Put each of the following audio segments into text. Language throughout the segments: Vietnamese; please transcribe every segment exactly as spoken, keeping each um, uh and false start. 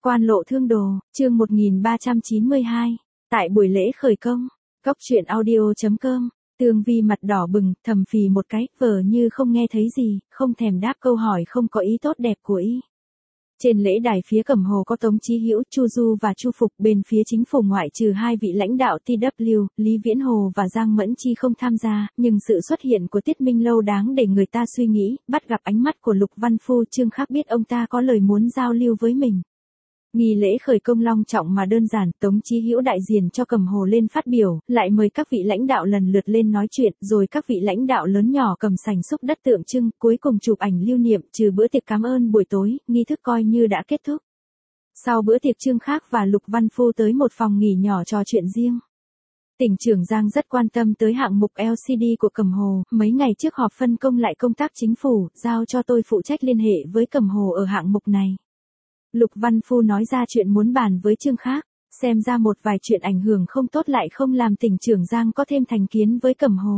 Quan lộ thương đồ, chương một nghìn ba trăm chín mươi hai. Tại buổi lễ khởi công, Cốc truyện audio chấm com, Tường Vi mặt đỏ bừng, thầm phì một cái, vờ như không nghe thấy gì, không thèm đáp câu hỏi không có ý tốt đẹp của y. Trên lễ đài phía Cẩm Hồ có Tống Chí Hữu, Chu Du và Chu Phục, bên phía chính phủ ngoại trừ hai vị lãnh đạo tê vê kép, Lý Viễn Hồ và Giang Mẫn Chi không tham gia, nhưng sự xuất hiện của Tiết Minh Lâu đáng để người ta suy nghĩ, bắt gặp ánh mắt của Lục Văn Phu, Trương Khắc biết ông ta có lời muốn giao lưu với mình. Nghi lễ khởi công long trọng mà đơn giản, Tống Chí Hữu đại diện cho Cẩm Hồ lên phát biểu, lại mời các vị lãnh đạo lần lượt lên nói chuyện, rồi các vị lãnh đạo lớn nhỏ cầm sành xúc đất tượng trưng, cuối cùng chụp ảnh lưu niệm, trừ bữa tiệc cảm ơn buổi tối, nghi thức coi như đã kết thúc. Sau bữa tiệc Trương Khắc và Lục Văn Phu tới một phòng nghỉ nhỏ trò chuyện riêng. Tỉnh trưởng Giang rất quan tâm tới hạng mục lờ xê đê của Cẩm Hồ, mấy ngày trước họp phân công lại công tác chính phủ, giao cho tôi phụ trách liên hệ với Cẩm Hồ ở hạng mục này. Lục Văn Phu nói ra chuyện muốn bàn với Trương Khắc, xem ra một vài chuyện ảnh hưởng không tốt lại không làm tỉnh trưởng Giang có thêm thành kiến với Cẩm Hồ.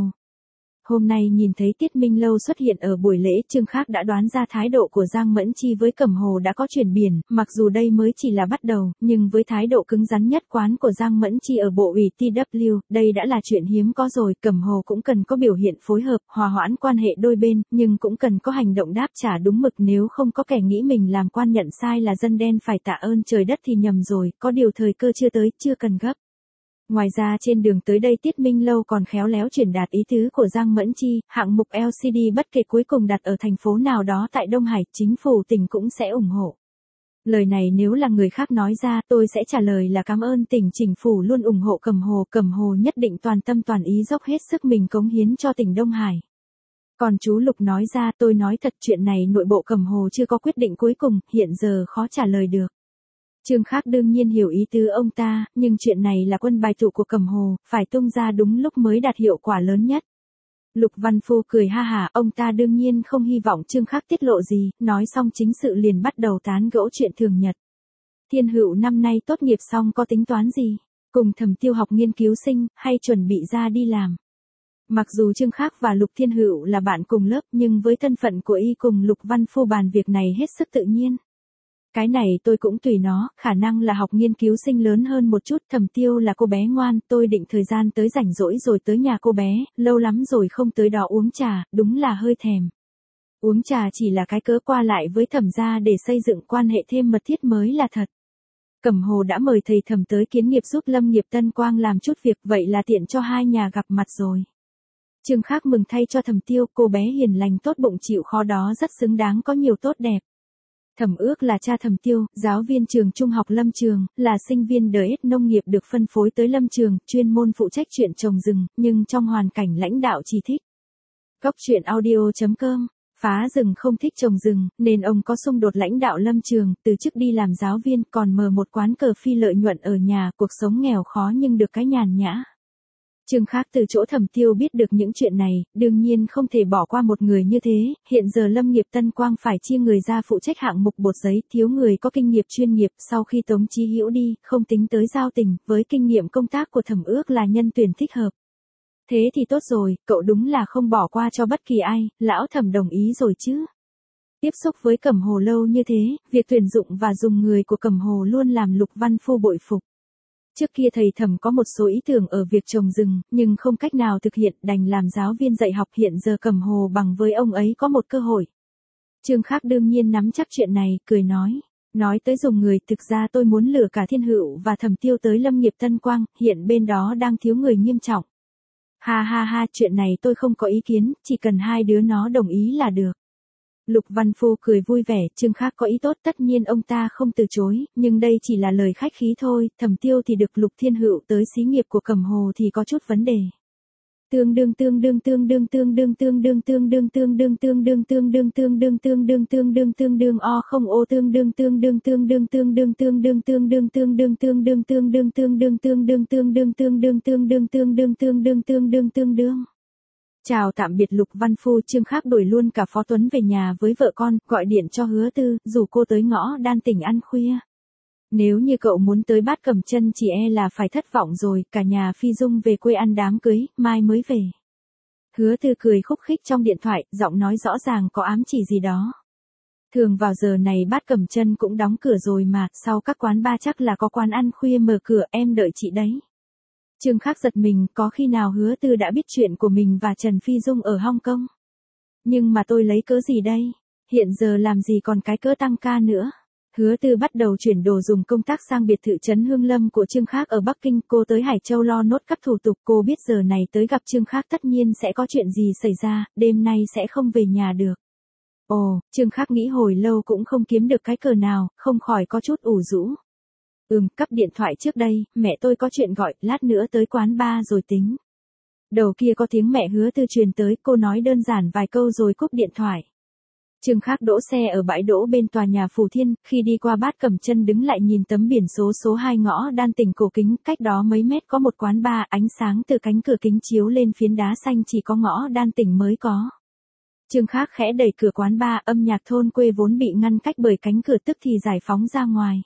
Hôm nay nhìn thấy Tiết Minh Lâu xuất hiện ở buổi lễ, Trương Khắc đã đoán ra thái độ của Giang Mẫn Chi với Cẩm Hồ đã có chuyển biển, mặc dù đây mới chỉ là bắt đầu, nhưng với thái độ cứng rắn nhất quán của Giang Mẫn Chi ở bộ ủy tê vê kép, đây đã là chuyện hiếm có rồi, Cẩm Hồ cũng cần có biểu hiện phối hợp, hòa hoãn quan hệ đôi bên, nhưng cũng cần có hành động đáp trả đúng mực, nếu không có kẻ nghĩ mình làm quan nhận sai là dân đen phải tạ ơn trời đất thì nhầm rồi, có điều thời cơ chưa tới, chưa cần gấp. Ngoài ra trên đường tới đây Tiết Minh Lâu còn khéo léo truyền đạt ý tứ của Giang Mẫn Chi, hạng mục lờ xê đê bất kể cuối cùng đặt ở thành phố nào đó tại Đông Hải, chính phủ tỉnh cũng sẽ ủng hộ. Lời này nếu là người khác nói ra, tôi sẽ trả lời là cảm ơn tỉnh, chính phủ luôn ủng hộ Cẩm Hồ, Cẩm Hồ nhất định toàn tâm toàn ý dốc hết sức mình cống hiến cho tỉnh Đông Hải. Còn chú Lục nói ra, tôi nói thật chuyện này nội bộ Cẩm Hồ chưa có quyết định cuối cùng, hiện giờ khó trả lời được. Trương Khắc đương nhiên hiểu ý tứ ông ta, nhưng chuyện này là quân bài tụ của Cẩm Hồ, phải tung ra đúng lúc mới đạt hiệu quả lớn nhất. Lục Văn Phu cười ha hả, ông ta đương nhiên không hy vọng Trương Khắc tiết lộ gì, nói xong chính sự liền bắt đầu tán gẫu chuyện thường nhật. Thiên Hữu năm nay tốt nghiệp xong có tính toán gì? Cùng Thẩm Tiêu học nghiên cứu sinh, hay chuẩn bị ra đi làm? Mặc dù Trương Khắc và Lục Thiên Hữu là bạn cùng lớp, nhưng với thân phận của y cùng Lục Văn Phu bàn việc này hết sức tự nhiên. Cái này tôi cũng tùy nó, khả năng là học nghiên cứu sinh lớn hơn một chút, Thẩm Tiêu là cô bé ngoan, tôi định thời gian tới rảnh rỗi rồi tới nhà cô bé, lâu lắm rồi không tới đó uống trà, đúng là hơi thèm. Uống trà chỉ là cái cớ qua lại với Thẩm gia để xây dựng quan hệ thêm mật thiết mới là thật. Cẩm Hồ đã mời thầy Thẩm tới kiến nghiệp giúp Lâm nghiệp Tân Quang làm chút việc, vậy là tiện cho hai nhà gặp mặt rồi. Trương Khắc mừng thay cho Thẩm Tiêu, cô bé hiền lành tốt bụng chịu khó đó rất xứng đáng có nhiều tốt đẹp. Thẩm Ước là cha Thẩm Tiêu, giáo viên trường trung học Lâm Trường, là sinh viên đờ ét nông nghiệp được phân phối tới Lâm Trường, chuyên môn phụ trách chuyện trồng rừng, nhưng trong hoàn cảnh lãnh đạo chỉ thích. Cốc truyện audio chấm com, phá rừng không thích trồng rừng, nên ông có xung đột lãnh đạo Lâm Trường, từ chức đi làm giáo viên, còn mở một quán cờ phi lợi nhuận ở nhà, cuộc sống nghèo khó nhưng được cái nhàn nhã. Trương Khắc từ chỗ Thẩm Tiêu biết được những chuyện này, đương nhiên không thể bỏ qua một người như thế, hiện giờ Lâm nghiệp Tân Quang phải chia người ra phụ trách hạng mục bột giấy, thiếu người có kinh nghiệm chuyên nghiệp, sau khi Tống Chí Hữu đi, không tính tới giao tình, với kinh nghiệm công tác của Thẩm Ước là nhân tuyển thích hợp. Thế thì tốt rồi, cậu đúng là không bỏ qua cho bất kỳ ai, lão Thẩm đồng ý rồi chứ. Tiếp xúc với Cẩm Hồ lâu như thế, việc tuyển dụng và dùng người của Cẩm Hồ luôn làm Lục Văn Phu bội phục. Trước kia thầy Thẩm có một số ý tưởng ở việc trồng rừng, nhưng không cách nào thực hiện, đành làm giáo viên dạy học, hiện giờ Cẩm Hồ bằng với ông ấy có một cơ hội. Trương Khắc đương nhiên nắm chắc chuyện này, cười nói. Nói tới dùng người, thực ra tôi muốn lừa cả Thiên Hữu và Thẩm Tiêu tới Lâm nghiệp Tân Quang, hiện bên đó đang thiếu người nghiêm trọng. Ha ha ha, chuyện này tôi không có ý kiến, chỉ cần hai đứa nó đồng ý là được. Lục Văn Phu cười vui vẻ, Trương Khắc có ý tốt tất nhiên ông ta không từ chối, nhưng đây chỉ là lời khách khí thôi, Thẩm Tiêu thì được Lục Thiên Hữu tới xí nghiệp của Cẩm Hồ thì có chút vấn đề. Tương đương tương đương tương đương tương đương tương đương tương đương tương đương tương đương tương đương tương đương tương đương tương đương tương đương o không ô tương đương tương đương tương đương tương đương tương đương tương đương tương đương tương đương tương đương tương đương tương đương tương đương tương đương tương đương tương đương tương đương tương đương tương đương. Chào tạm biệt Lục Văn Phu, Trương Khắc đuổi luôn cả Phó Tuấn về nhà với vợ con, gọi điện cho Hứa Tư, rủ cô tới ngõ Đan Tỉnh ăn khuya. Nếu như cậu muốn tới Bát Cẩm Chân chỉ e là phải thất vọng rồi, cả nhà Phi Dung về quê ăn đám cưới, mai mới về. Hứa Tư cười khúc khích trong điện thoại, giọng nói rõ ràng có ám chỉ gì đó. Thường vào giờ này Bát Cẩm Chân cũng đóng cửa rồi mà, sau các quán bar chắc là có quán ăn khuya mở cửa, em đợi chị đấy. Trương Khắc giật mình, có khi nào Hứa Tư đã biết chuyện của mình và Trần Phi Dung ở Hong Kong? Nhưng mà tôi lấy cớ gì đây? Hiện giờ làm gì còn cái cớ tăng ca nữa? Hứa Tư bắt đầu chuyển đồ dùng công tác sang biệt thự trấn Hương Lâm của Trương Khắc ở Bắc Kinh, cô tới Hải Châu lo nốt các thủ tục, cô biết giờ này tới gặp Trương Khắc tất nhiên sẽ có chuyện gì xảy ra, đêm nay sẽ không về nhà được. Ồ, Trương Khắc nghĩ hồi lâu cũng không kiếm được cái cờ nào, không khỏi có chút ủ rũ. Ừm, cắp điện thoại trước đây, mẹ tôi có chuyện gọi, lát nữa tới quán bar rồi tính. Đầu kia có tiếng mẹ Hứa Tư truyền tới, cô nói đơn giản vài câu rồi cúp điện thoại. Trương Khắc đỗ xe ở bãi đỗ bên tòa nhà Phù Thiên, khi đi qua Bát Cẩm Chân đứng lại nhìn tấm biển số số hai ngõ Đan Tỉnh cổ kính, cách đó mấy mét có một quán bar, ánh sáng từ cánh cửa kính chiếu lên phiến đá xanh chỉ có ngõ Đan Tỉnh mới có. Trương Khắc khẽ đẩy cửa quán bar, âm nhạc thôn quê vốn bị ngăn cách bởi cánh cửa tức thì giải phóng ra ngoài.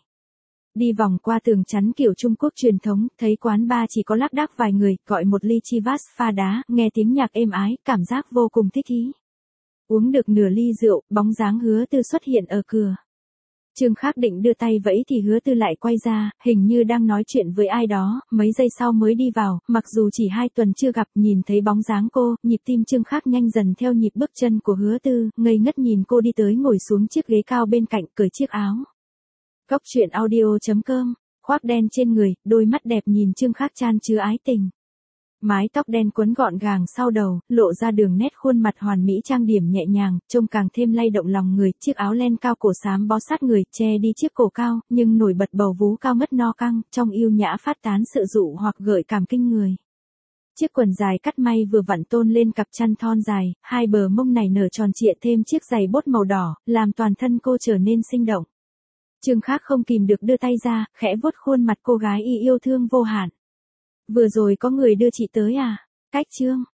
Đi vòng qua tường chắn kiểu Trung Quốc truyền thống, thấy quán bar chỉ có lác đác vài người, gọi một ly Chivas pha đá, nghe tiếng nhạc êm ái, cảm giác vô cùng thích ý. Uống được nửa ly rượu, bóng dáng Hứa Tư xuất hiện ở cửa. Trương Khắc định đưa tay vẫy thì Hứa Tư lại quay ra, hình như đang nói chuyện với ai đó, mấy giây sau mới đi vào, mặc dù chỉ hai tuần chưa gặp, nhìn thấy bóng dáng cô, nhịp tim Trương Khắc nhanh dần theo nhịp bước chân của Hứa Tư, ngây ngất nhìn cô đi tới ngồi xuống chiếc ghế cao bên cạnh, cởi chiếc áo. Góc truyện audio chấm com, khoác đen trên người, đôi mắt đẹp nhìn Trương Khắc chan chứa ái tình. Mái tóc đen quấn gọn gàng sau đầu, lộ ra đường nét khuôn mặt hoàn mỹ trang điểm nhẹ nhàng, trông càng thêm lay động lòng người, chiếc áo len cao cổ xám bó sát người, che đi chiếc cổ cao, nhưng nổi bật bầu vú cao ngất no căng, trong yêu nhã phát tán sự dụ hoặc gợi cảm kinh người. Chiếc quần dài cắt may vừa vặn tôn lên cặp chân thon dài, hai bờ mông nảy nở tròn trịa thêm chiếc giày bốt màu đỏ, làm toàn thân cô trở nên sinh động. Trương Khắc không kìm được đưa tay ra, khẽ vuốt khuôn mặt cô gái y yêu thương vô hạn. Vừa rồi có người đưa chị tới à? Cách Trương.